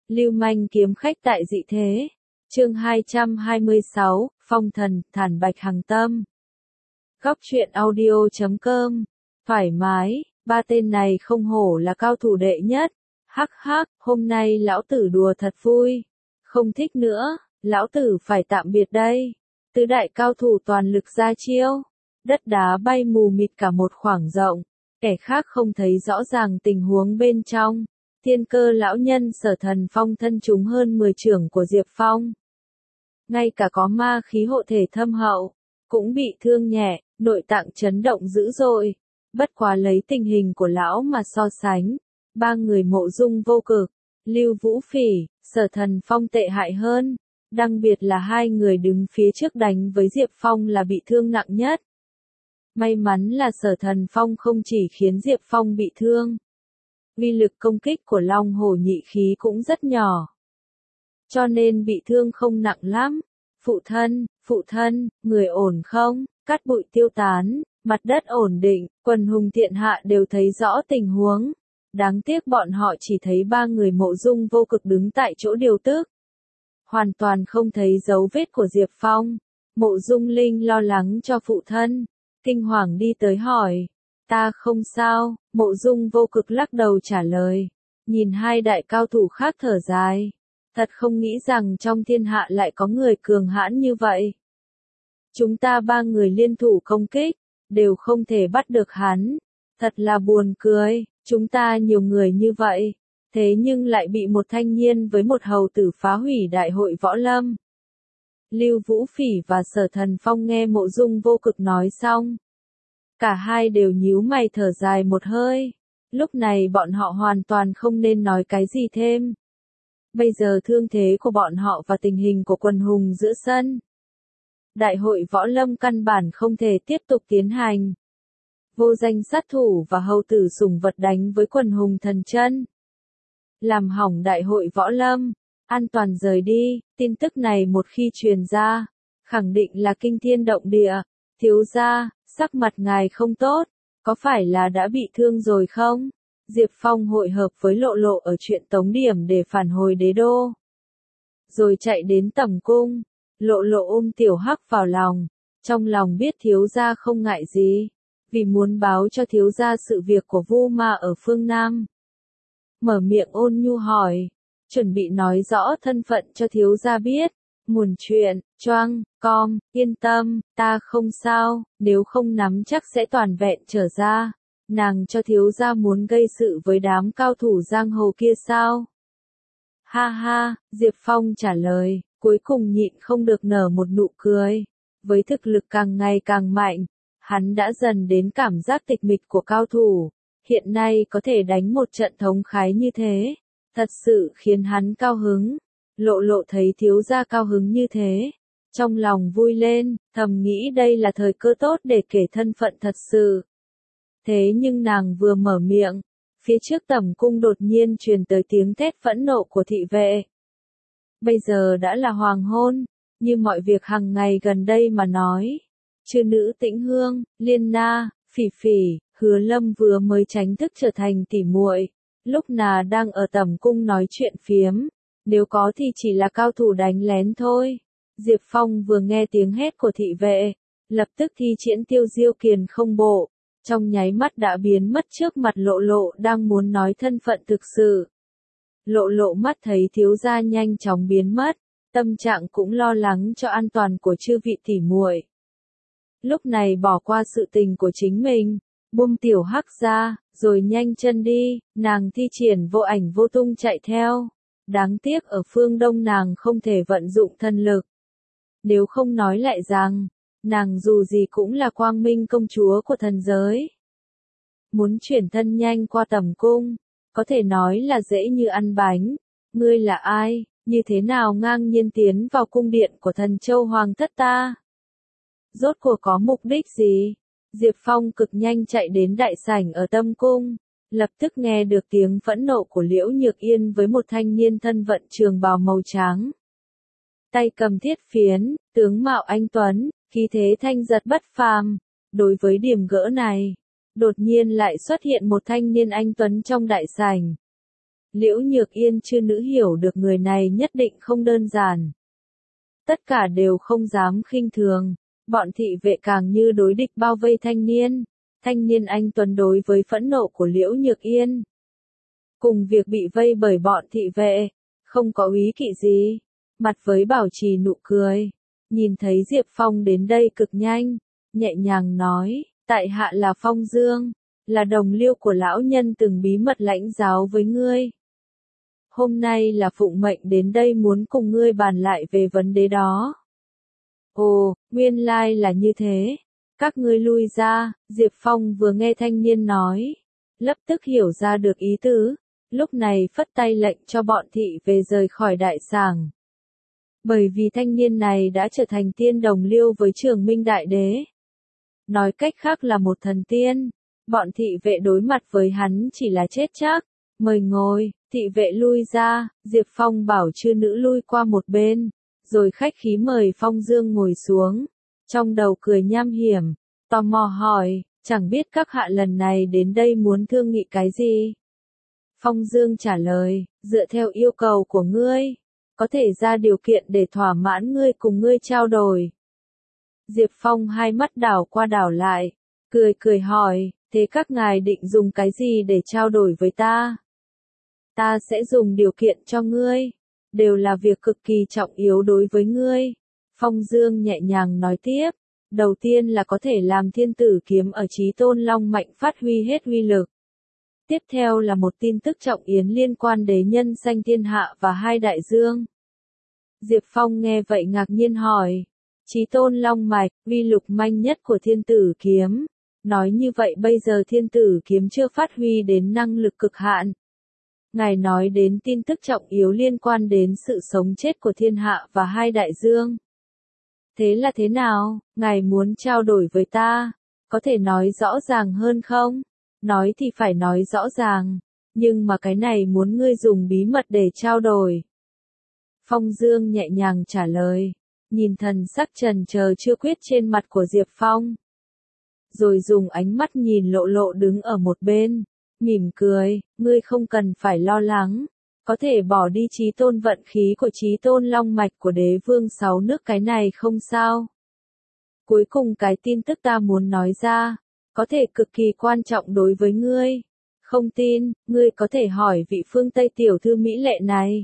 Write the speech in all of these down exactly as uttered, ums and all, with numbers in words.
Lưu manh kiếm khách tại dị thế. Chương hai trăm hai mươi sáu, Phong thần, Thản Bạch Hằng Tâm. Góc truyện audio chấm com. Thoải mái, ba tên này không hổ là cao thủ đệ nhất. Hắc hắc, hôm nay lão tử đùa thật vui. Không thích nữa, lão tử phải tạm biệt đây. Tứ đại cao thủ toàn lực ra chiêu. Đất đá bay mù mịt cả một khoảng rộng. Kẻ khác không thấy rõ ràng tình huống bên trong. Thiên Cơ lão nhân Sở Thần Phong thân chúng hơn mười chưởng của Diệp Phong. Ngay cả có ma khí hộ thể thâm hậu, cũng bị thương nhẹ, nội tạng chấn động dữ dội. Bất quá lấy tình hình của lão mà so sánh, ba người Mộ Dung Vô Cực, Lưu Vũ Phỉ, Sở Thần Phong tệ hại hơn. Đặc biệt là hai người đứng phía trước đánh với Diệp Phong là bị thương nặng nhất. May mắn là Sở Thần Phong không chỉ khiến Diệp Phong bị thương. Uy lực công kích của Long Hổ nhị khí cũng rất nhỏ. Cho nên bị thương không nặng lắm. Phụ thân, phụ thân, người ổn không? Cát bụi tiêu tán, mặt đất ổn định, quần hùng thiện hạ đều thấy rõ tình huống. Đáng tiếc bọn họ chỉ thấy ba người Mộ Dung Vô Cực đứng tại chỗ điều tức. Hoàn toàn không thấy dấu vết của Diệp Phong. Mộ Dung Linh lo lắng cho phụ thân. Kinh hoàng đi tới hỏi. Ta không sao, Mộ Dung Vô Cực lắc đầu trả lời. Nhìn hai đại cao thủ khác thở dài. Thật không nghĩ rằng trong thiên hạ lại có người cường hãn như vậy. Chúng ta ba người liên thủ công kích, đều không thể bắt được hắn. Thật là buồn cười, chúng ta nhiều người như vậy. Thế nhưng lại bị một thanh niên với một hầu tử phá hủy đại hội võ lâm. Lưu Vũ Phỉ và Sở Thần Phong nghe Mộ Dung Vô Cực nói xong. Cả hai đều nhíu mày thở dài một hơi. Lúc này bọn họ hoàn toàn không nên nói cái gì thêm. Bây giờ thương thế của bọn họ và tình hình của quần hùng giữa sân. Đại hội võ lâm căn bản không thể tiếp tục tiến hành. Vô danh sát thủ và hầu tử sủng vật đánh với quần hùng thần chân. Làm hỏng đại hội võ lâm, an toàn rời đi, tin tức này một khi truyền ra, khẳng định là kinh thiên động địa. Thiếu gia, sắc mặt ngài không tốt, có phải là đã bị thương rồi không? Diệp Phong hội hợp với Lộ Lộ ở chuyện tống điểm để phản hồi đế đô. Rồi chạy đến tẩm cung, Lộ Lộ ôm Tiểu Hắc vào lòng, trong lòng biết thiếu gia không ngại gì, vì muốn báo cho thiếu gia sự việc của Vu Ma ở phương Nam. Mở miệng ôn nhu hỏi, chuẩn bị nói rõ thân phận cho thiếu gia biết. Muồn chuyện, choang, com, yên tâm, ta không sao, nếu không nắm chắc sẽ toàn vẹn trở ra. Nàng cho thiếu gia muốn gây sự với đám cao thủ giang hồ kia sao? Ha ha, Diệp Phong trả lời, cuối cùng nhịn không được nở một nụ cười. Với thực lực càng ngày càng mạnh, hắn đã dần đến cảm giác tịch mịch của cao thủ. Hiện nay có thể đánh một trận thống khái như thế, thật sự khiến hắn cao hứng. Lộ Lộ thấy thiếu gia cao hứng như thế, trong lòng vui lên, thầm nghĩ đây là thời cơ tốt để kể thân phận thật sự. Thế nhưng nàng vừa mở miệng, phía trước tẩm cung đột nhiên truyền tới tiếng thét phẫn nộ của thị vệ. Bây giờ đã là hoàng hôn, như mọi việc hàng ngày gần đây mà nói. Chư nữ Tĩnh Hương, Liên Na, Phỉ Phỉ, Hứa Lâm vừa mới chính thức trở thành tỉ muội, lúc nà đang ở tẩm cung nói chuyện phiếm. Nếu có thì chỉ là cao thủ đánh lén thôi. Diệp Phong vừa nghe tiếng hét của thị vệ, lập tức thi triển Tiêu Diêu Kiền không bộ, trong nháy mắt đã biến mất trước mặt Lộ Lộ đang muốn nói thân phận thực sự. Lộ Lộ mắt thấy thiếu gia nhanh chóng biến mất, tâm trạng cũng lo lắng cho an toàn của chư vị tỉ muội. Lúc này bỏ qua sự tình của chính mình, buông Tiểu Hắc ra, rồi nhanh chân đi, nàng thi triển vô ảnh vô tung chạy theo. Đáng tiếc ở phương Đông nàng không thể vận dụng thân lực. Nếu không nói lại rằng, nàng dù gì cũng là quang minh công chúa của thần giới. Muốn chuyển thân nhanh qua tẩm cung, có thể nói là dễ như ăn bánh. Ngươi là ai, như thế nào ngang nhiên tiến vào cung điện của thần châu hoàng thất ta? Rốt cuộc có mục đích gì? Diệp Phong cực nhanh chạy đến đại sảnh ở Tâm Cung. Lập tức nghe được tiếng phẫn nộ của Liễu Nhược Yên với một thanh niên thân vận trường bào màu trắng. Tay cầm thiết phiến, tướng mạo anh tuấn, khí thế thanh giật bất phàm. Đối với điểm gỡ này, đột nhiên lại xuất hiện một thanh niên anh tuấn trong đại sảnh. Liễu Nhược Yên chư nữ hiểu được người này nhất định không đơn giản. Tất cả đều không dám khinh thường, bọn thị vệ càng như đối địch bao vây thanh niên. Thanh niên anh tuấn đối với phẫn nộ của Liễu Nhược Yên. Cùng việc bị vây bởi bọn thị vệ, không có úy kỵ gì, mặt với bảo trì nụ cười. Nhìn thấy Diệp Phong đến đây cực nhanh, nhẹ nhàng nói, tại hạ là Phong Dương, là đồng liêu của lão nhân từng bí mật lãnh giáo với ngươi. Hôm nay là phụng mệnh đến đây muốn cùng ngươi bàn lại về vấn đề đó. Ồ, nguyên lai là như thế. Các ngươi lui ra, Diệp Phong vừa nghe thanh niên nói, lập tức hiểu ra được ý tứ, lúc này phất tay lệnh cho bọn thị vệ rời khỏi đại sảnh. Bởi vì thanh niên này đã trở thành tiên đồng liêu với Trường Minh Đại Đế. Nói cách khác là một thần tiên, bọn thị vệ đối mặt với hắn chỉ là chết chắc. Mời ngồi, thị vệ lui ra, Diệp Phong bảo chư nữ lui qua một bên, rồi khách khí mời Phong Dương ngồi xuống. Trong đầu cười nham hiểm, tò mò hỏi, chẳng biết các hạ lần này đến đây muốn thương nghị cái gì? Phong Dương trả lời, dựa theo yêu cầu của ngươi, có thể ra điều kiện để thỏa mãn ngươi cùng ngươi trao đổi. Diệp Phong hai mắt đảo qua đảo lại, cười cười hỏi, thế các ngài định dùng cái gì để trao đổi với ta? Ta sẽ dùng điều kiện cho ngươi, đều là việc cực kỳ trọng yếu đối với ngươi. Phong Dương nhẹ nhàng nói tiếp, đầu tiên là có thể làm thiên tử kiếm ở Chí Tôn Long Mạnh phát huy hết uy lực. Tiếp theo là một tin tức trọng yến liên quan đế nhân sanh thiên hạ và hai đại dương. Diệp Phong nghe vậy ngạc nhiên hỏi, Chí Tôn Long Mạch, uy lực manh nhất của thiên tử kiếm. Nói như vậy bây giờ thiên tử kiếm chưa phát huy đến năng lực cực hạn. Ngài nói đến tin tức trọng yếu liên quan đến sự sống chết của thiên hạ và hai đại dương. Thế là thế nào, ngài muốn trao đổi với ta, có thể nói rõ ràng hơn không? Nói thì phải nói rõ ràng, nhưng mà cái này muốn ngươi dùng bí mật để trao đổi. Phong Dương nhẹ nhàng trả lời, nhìn thần sắc trần chờ chưa quyết trên mặt của Diệp Phong. Rồi dùng ánh mắt nhìn Lộ Lộ đứng ở một bên, mỉm cười, ngươi không cần phải lo lắng, có thể bỏ đi Chí Tôn vận khí của Chí Tôn Long Mạch của đế vương sáu nước cái này không sao. Cuối cùng cái tin tức ta muốn nói ra, có thể cực kỳ quan trọng đối với ngươi. Không tin, ngươi có thể hỏi vị phương Tây tiểu thư mỹ lệ này.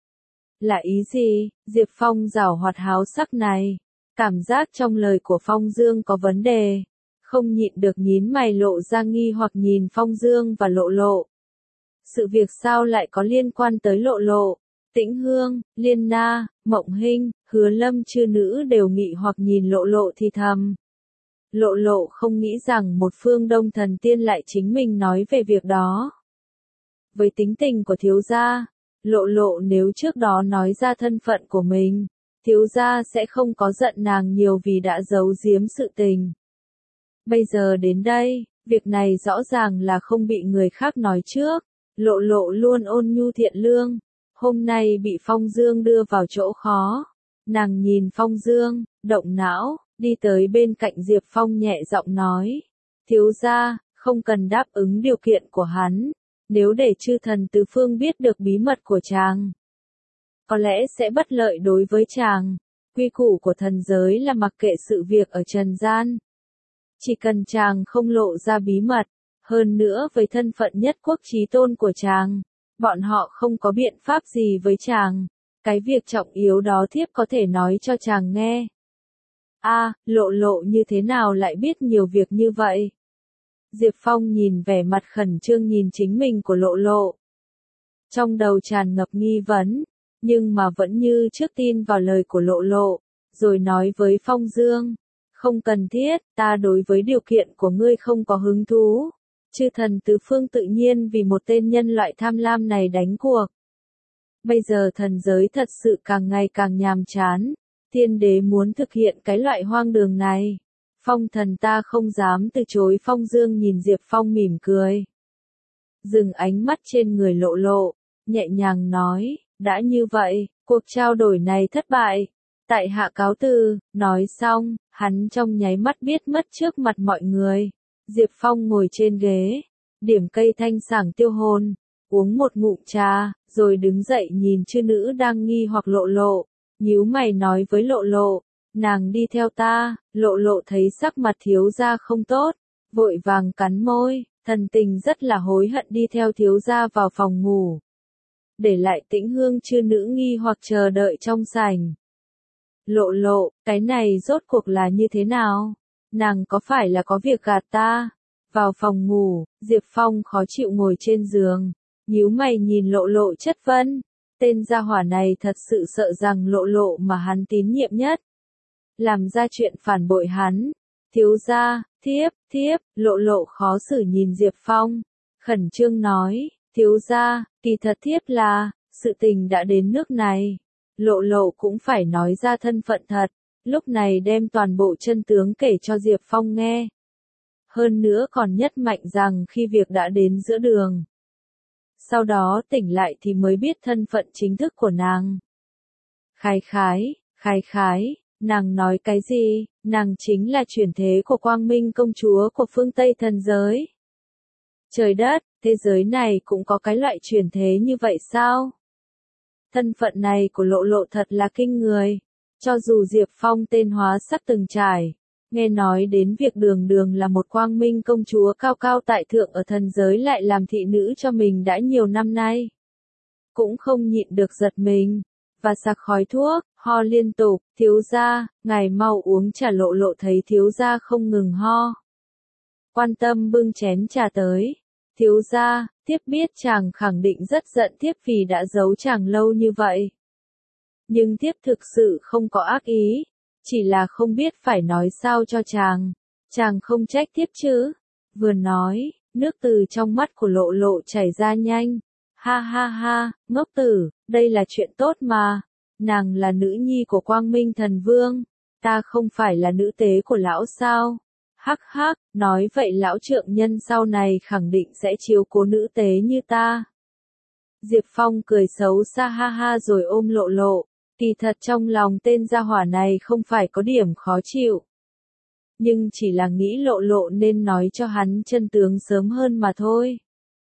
Là ý gì? Diệp Phong giảo hoạt háo sắc này. Cảm giác trong lời của Phong Dương có vấn đề. Không nhịn được nhín mày lộ ra nghi hoặc nhìn Phong Dương và Lộ Lộ. Sự việc sao lại có liên quan tới Lộ Lộ? Tĩnh Hương, Liên Na, Mộng Hinh, Hứa Lâm chư nữ đều nghị hoặc nhìn Lộ Lộ thì thầm. Lộ Lộ không nghĩ rằng một phương Đông thần tiên lại chính mình nói về việc đó. Với tính tình của thiếu gia, Lộ Lộ nếu trước đó nói ra thân phận của mình, thiếu gia sẽ không có giận nàng nhiều vì đã giấu giếm sự tình. Bây giờ đến đây, việc này rõ ràng là không bị người khác nói trước. Lộ Lộ luôn ôn nhu thiện lương, hôm nay bị Phong Dương đưa vào chỗ khó. Nàng nhìn Phong Dương, động não, đi tới bên cạnh Diệp Phong nhẹ giọng nói, thiếu gia, không cần đáp ứng điều kiện của hắn, nếu để chư thần tứ phương biết được bí mật của chàng, có lẽ sẽ bất lợi đối với chàng. Quy củ của thần giới là mặc kệ sự việc ở trần gian, chỉ cần chàng không lộ ra bí mật, hơn nữa với thân phận nhất quốc chí tôn của chàng, bọn họ không có biện pháp gì với chàng. Cái việc trọng yếu đó thiếp có thể nói cho chàng nghe. A, à, Lộ Lộ như thế nào lại biết nhiều việc như vậy? Diệp Phong nhìn vẻ mặt khẩn trương nhìn chính mình của Lộ Lộ. Trong đầu tràn ngập nghi vấn, nhưng mà vẫn như trước tin vào lời của Lộ Lộ, rồi nói với Phong Dương, không cần thiết, ta đối với điều kiện của ngươi không có hứng thú. Chư thần tứ phương tự nhiên vì một tên nhân loại tham lam này đánh cuộc. Bây giờ thần giới thật sự càng ngày càng nhàm chán, thiên đế muốn thực hiện cái loại hoang đường này. Phong thần ta không dám từ chối. Phong Dương nhìn Diệp Phong mỉm cười. Dừng ánh mắt trên người Lộ Lộ, nhẹ nhàng nói, đã như vậy, cuộc trao đổi này thất bại. Tại hạ cáo từ, nói xong, hắn trong nháy mắt biết mất trước mặt mọi người. Diệp Phong ngồi trên ghế, điểm cây thanh sảng tiêu hồn, uống một ngụm trà, rồi đứng dậy nhìn chư nữ đang nghi hoặc Lộ Lộ, nhíu mày nói với Lộ Lộ, nàng đi theo ta. Lộ Lộ thấy sắc mặt thiếu gia không tốt, vội vàng cắn môi, thần tình rất là hối hận đi theo thiếu gia vào phòng ngủ, để lại Tĩnh Hương chư nữ nghi hoặc chờ đợi trong sảnh. Lộ Lộ, cái này rốt cuộc là như thế nào? Nàng có phải là có việc gạt ta? Vào phòng ngủ, Diệp Phong khó chịu ngồi trên giường, nhíu mày nhìn Lộ Lộ chất vấn. Tên gia hỏa này thật sự sợ rằng Lộ Lộ mà hắn tín nhiệm nhất, làm ra chuyện phản bội hắn. Thiếu gia, thiếp, thiếp. Lộ Lộ khó xử nhìn Diệp Phong, khẩn trương nói, thiếu gia, kỳ thật thiếp là, sự tình đã đến nước này. Lộ Lộ cũng phải nói ra thân phận thật, lúc này đem toàn bộ chân tướng kể cho Diệp Phong nghe. Hơn nữa còn nhất mạnh rằng khi việc đã đến giữa đường, sau đó tỉnh lại thì mới biết thân phận chính thức của nàng. Khái khái, khái khái, nàng nói cái gì? Nàng chính là chuyển thế của Quang Minh công chúa của phương Tây thần giới. Trời đất, thế giới này cũng có cái loại chuyển thế như vậy sao? Thân phận này của Lộ Lộ thật là kinh người. Cho dù Diệp Phong tên hóa sắc từng trải, nghe nói đến việc đường đường là một Quang Minh công chúa cao cao tại thượng ở thần giới lại làm thị nữ cho mình đã nhiều năm nay, cũng không nhịn được giật mình, và sặc khói thuốc, ho liên tục. Thiếu gia, ngài mau uống trà. Lộ Lộ thấy thiếu gia không ngừng ho, quan tâm bưng chén trà tới. Thiếu gia, thiếp biết chàng khẳng định rất giận thiếp vì đã giấu chàng lâu như vậy. Nhưng thiếp thực sự không có ác ý, chỉ là không biết phải nói sao cho chàng, chàng không trách thiếp chứ. Vừa nói, nước từ trong mắt của Lộ Lộ chảy ra nhanh. Ha ha ha, ngốc tử, đây là chuyện tốt mà. Nàng là nữ nhi của Quang Minh thần vương, ta không phải là nữ tế của lão sao? Hắc hắc, nói vậy lão trượng nhân sau này khẳng định sẽ chiếu cố nữ tế như ta. Diệp Phong cười xấu xa ha ha rồi ôm Lộ Lộ. Kỳ thật trong lòng tên gia hỏa này không phải có điểm khó chịu, nhưng chỉ là nghĩ Lộ Lộ nên nói cho hắn chân tướng sớm hơn mà thôi.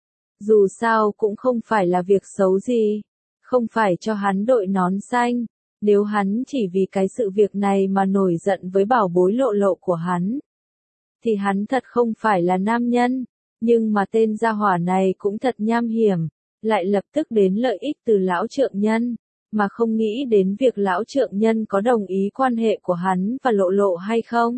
Dù sao cũng không phải là việc xấu gì, không phải cho hắn đội nón xanh. Nếu hắn chỉ vì cái sự việc này mà nổi giận với bảo bối Lộ Lộ của hắn, thì hắn thật không phải là nam nhân. Nhưng mà tên gia hỏa này cũng thật nham hiểm, lại lập tức đến lợi ích từ lão trượng nhân, mà không nghĩ đến việc lão trượng nhân có đồng ý quan hệ của hắn và Lộ Lộ hay không.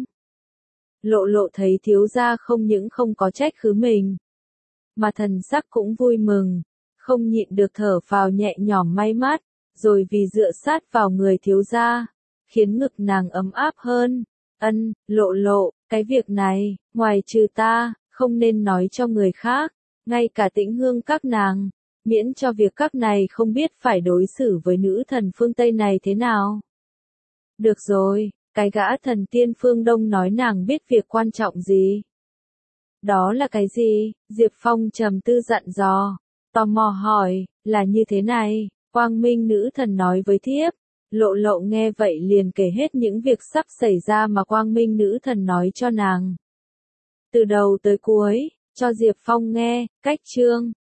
Lộ Lộ thấy thiếu gia không những không có trách cứ mình, mà thần sắc cũng vui mừng, không nhịn được thở phào nhẹ nhõm may mắn, rồi vì dựa sát vào người thiếu gia, khiến ngực nàng ấm áp hơn. Ân, Lộ Lộ, cái việc này, ngoài trừ ta, không nên nói cho người khác, ngay cả Tĩnh Hương các nàng, miễn cho việc các này không biết phải đối xử với nữ thần phương Tây này thế nào. Được rồi, cái gã thần tiên phương Đông nói nàng biết việc quan trọng gì. Đó là cái gì? Diệp Phong trầm tư dặn dò, tò mò hỏi, là như thế này, Quang Minh nữ thần nói với thiếp. Lộ Lộ nghe vậy liền kể hết những việc sắp xảy ra mà Quang Minh nữ thần nói cho nàng, từ đầu tới cuối, cho Diệp Phong nghe. Cách chương